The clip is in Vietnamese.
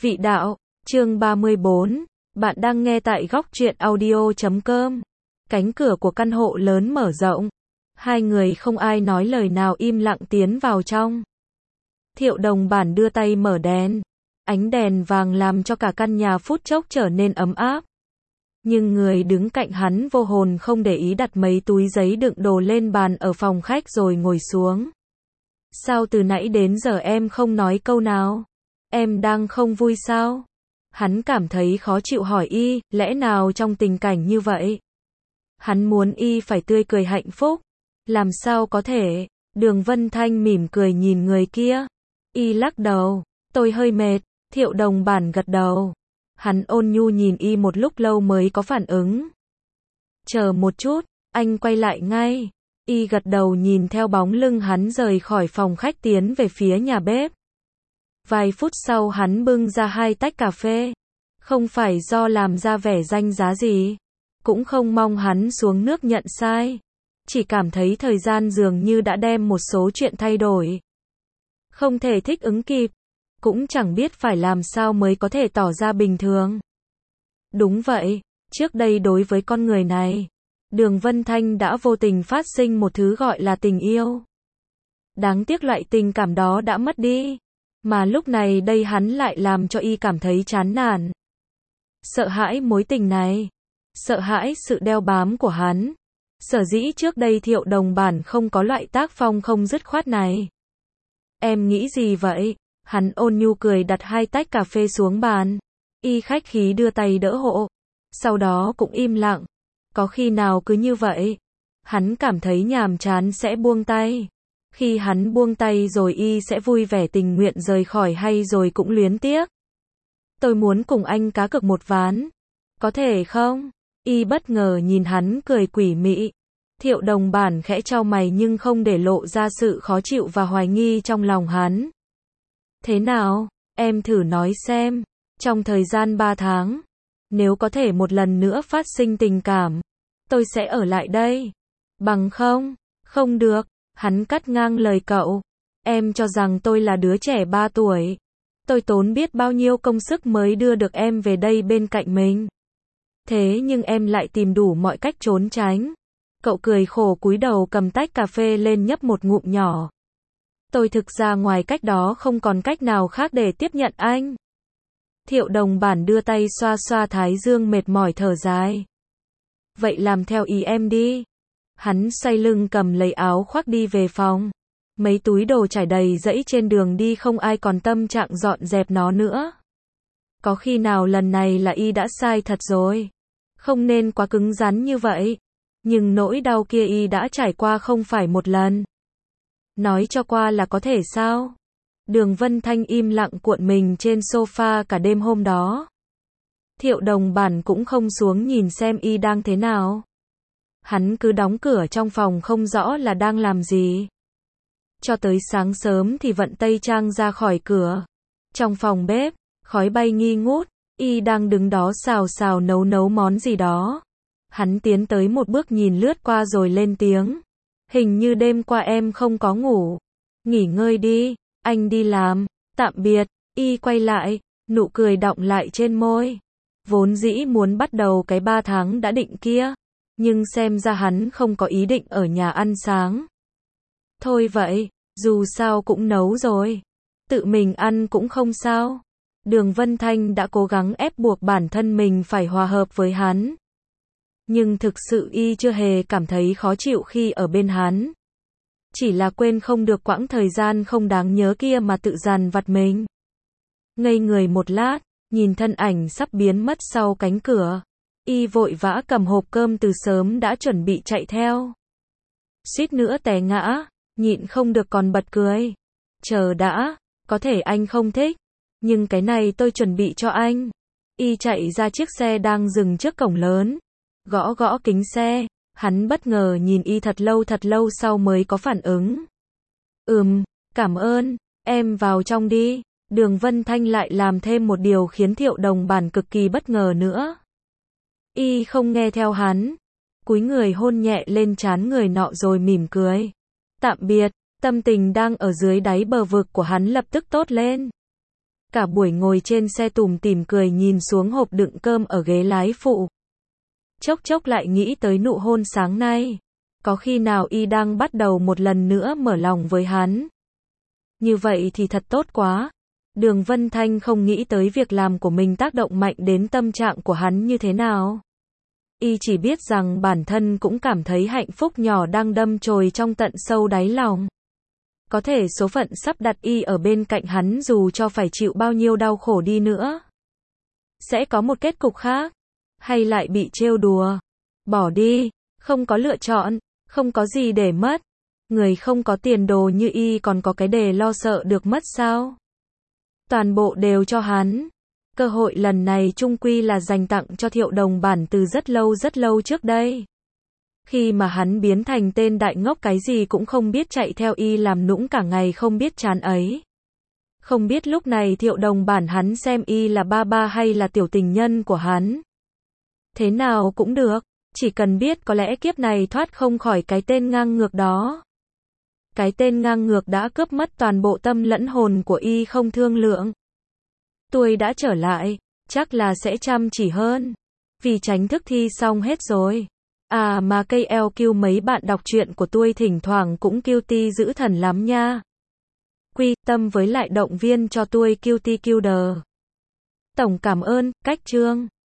Vị đạo, chương 34, bạn đang nghe tại góc truyện audio.com. Cánh cửa của căn hộ lớn mở rộng. Hai người không ai nói lời nào im lặng tiến vào trong. Thiệu Đồng Bản đưa tay mở đèn. Ánh đèn vàng làm cho cả căn nhà phút chốc trở nên ấm áp. Nhưng người đứng cạnh hắn vô hồn không để ý đặt mấy túi giấy đựng đồ lên bàn ở phòng khách rồi ngồi xuống. Sao từ nãy đến giờ em không nói câu nào? Em đang không vui sao? Hắn cảm thấy khó chịu hỏi y, lẽ nào trong tình cảnh như vậy? Hắn muốn y phải tươi cười hạnh phúc. Làm sao có thể? Đường Vân Thanh mỉm cười nhìn người kia. Y lắc đầu, tôi hơi mệt. Thiệu Đồng Bản gật đầu. Hắn ôn nhu nhìn y một lúc lâu mới có phản ứng. Chờ một chút, anh quay lại ngay. Y gật đầu nhìn theo bóng lưng hắn rời khỏi phòng khách tiến về phía nhà bếp. Vài phút sau hắn bưng ra 2 tách cà phê. Không phải do làm ra vẻ danh giá gì. Cũng không mong hắn xuống nước nhận sai. Chỉ cảm thấy thời gian dường như đã đem một số chuyện thay đổi. Không thể thích ứng kịp. Cũng chẳng biết phải làm sao mới có thể tỏ ra bình thường. Đúng vậy, trước đây đối với con người này, Đường Vân Thanh đã vô tình phát sinh một thứ gọi là tình yêu. Đáng tiếc loại tình cảm đó đã mất đi. Mà lúc này đây hắn lại làm cho y cảm thấy chán nản. Sợ hãi mối tình này. Sợ hãi sự đeo bám của hắn. Sở dĩ trước đây Thiệu Đồng Bản không có loại tác phong không dứt khoát này. Em nghĩ gì vậy? Hắn ôn nhu cười đặt 2 tách cà phê xuống bàn. Y khách khí đưa tay đỡ hộ. Sau đó cũng im lặng. Có khi nào cứ như vậy? Hắn cảm thấy nhàm chán sẽ buông tay. Khi hắn buông tay rồi y sẽ vui vẻ tình nguyện rời khỏi hay rồi cũng luyến tiếc. Tôi muốn cùng anh cá cược một ván. Có thể không? Y bất ngờ nhìn hắn cười quỷ mị. Thiệu Đồng Bản khẽ chau mày nhưng không để lộ ra sự khó chịu và hoài nghi trong lòng hắn. Thế nào? Em thử nói xem. Trong thời gian 3 tháng, nếu có thể một lần nữa phát sinh tình cảm, tôi sẽ ở lại đây. Bằng không? Không được. Hắn cắt ngang lời cậu. Em cho rằng tôi là đứa trẻ 3 tuổi. Tôi tốn biết bao nhiêu công sức mới đưa được em về đây bên cạnh mình. Thế nhưng em lại tìm đủ mọi cách trốn tránh. Cậu cười khổ cúi đầu cầm tách cà phê lên nhấp một ngụm nhỏ. Tôi thực ra ngoài cách đó không còn cách nào khác để tiếp nhận anh. Thiệu Đồng Bản đưa tay xoa xoa thái dương mệt mỏi thở dài. Vậy làm theo ý em đi. Hắn xoay lưng cầm lấy áo khoác đi về phòng. Mấy túi đồ trải đầy rẫy trên đường đi không ai còn tâm trạng dọn dẹp nó nữa. Có khi nào lần này là y đã sai thật rồi. Không nên quá cứng rắn như vậy. Nhưng nỗi đau kia y đã trải qua không phải một lần. Nói cho qua là có thể sao? Đường Vân Thanh im lặng cuộn mình trên sofa cả đêm hôm đó. Thiệu Đồng Bản cũng không xuống nhìn xem y đang thế nào. Hắn cứ đóng cửa trong phòng không rõ là đang làm gì. Cho tới sáng sớm thì vận tây trang ra khỏi cửa. Trong phòng bếp, khói bay nghi ngút, y đang đứng đó xào xào nấu món gì đó. Hắn tiến tới một bước nhìn lướt qua rồi lên tiếng. Hình như đêm qua em không có ngủ. Nghỉ ngơi đi, anh đi làm. Tạm biệt. Y quay lại, nụ cười đọng lại trên môi. Vốn dĩ muốn bắt đầu cái 3 tháng đã định kia. Nhưng xem ra hắn không có ý định ở nhà ăn sáng. Thôi vậy, dù sao cũng nấu rồi. Tự mình ăn cũng không sao. Đường Vân Thanh đã cố gắng ép buộc bản thân mình phải hòa hợp với hắn. Nhưng thực sự y chưa hề cảm thấy khó chịu khi ở bên hắn. Chỉ là quên không được quãng thời gian không đáng nhớ kia mà tự dằn vặt mình. Ngây người một lát, nhìn thân ảnh sắp biến mất sau cánh cửa. Y vội vã cầm hộp cơm từ sớm đã chuẩn bị chạy theo. Suýt nữa té ngã, nhịn không được còn bật cười. Chờ đã, có thể anh không thích, nhưng cái này tôi chuẩn bị cho anh. Y chạy ra chiếc xe đang dừng trước cổng lớn. Gõ gõ kính xe, hắn bất ngờ nhìn y thật lâu sau mới có phản ứng. Cảm ơn, em vào trong đi. Đường Vân Thanh lại làm thêm một điều khiến Thiệu Đồng Bản cực kỳ bất ngờ nữa. Y không nghe theo hắn, cúi người hôn nhẹ lên trán người nọ rồi mỉm cười. Tạm biệt. Tâm tình đang ở dưới đáy bờ vực của hắn lập tức tốt lên. Cả buổi ngồi trên xe tủm tỉm cười nhìn xuống hộp đựng cơm ở ghế lái phụ. Chốc chốc lại nghĩ tới nụ hôn sáng nay. Có khi nào y đang bắt đầu một lần nữa mở lòng với hắn. Như vậy thì thật tốt quá. Đường Vân Thanh không nghĩ tới việc làm của mình tác động mạnh đến tâm trạng của hắn như thế nào. Y chỉ biết rằng bản thân cũng cảm thấy hạnh phúc nhỏ đang đâm chồi trong tận sâu đáy lòng. Có thể số phận sắp đặt y ở bên cạnh hắn dù cho phải chịu bao nhiêu đau khổ đi nữa. Sẽ có một kết cục khác. Hay lại bị trêu đùa. Bỏ đi. Không có lựa chọn. Không có gì để mất. Người không có tiền đồ như y còn có cái để lo sợ được mất sao? Toàn bộ đều cho hắn. Cơ hội lần này chung quy là dành tặng cho Thiệu Đồng Bản từ rất lâu trước đây. Khi mà hắn biến thành tên đại ngốc cái gì cũng không biết chạy theo y làm nũng cả ngày không biết chán ấy. Không biết lúc này Thiệu Đồng Bản hắn xem y là ba ba hay là tiểu tình nhân của hắn. Thế nào cũng được, chỉ cần biết có lẽ kiếp này thoát không khỏi cái tên ngang ngược đó. Cái tên ngang ngược đã cướp mất toàn bộ tâm lẫn hồn của y không thương lượng. Tôi đã trở lại, chắc là sẽ chăm chỉ hơn. Vì tránh thức thi xong hết rồi. À mà cây LQ mấy bạn đọc truyện của tôi thỉnh thoảng cũng cutie dữ thần lắm nha. Quy tâm với lại động viên cho tôi cutie cuter. Tổng cảm ơn, cách chương.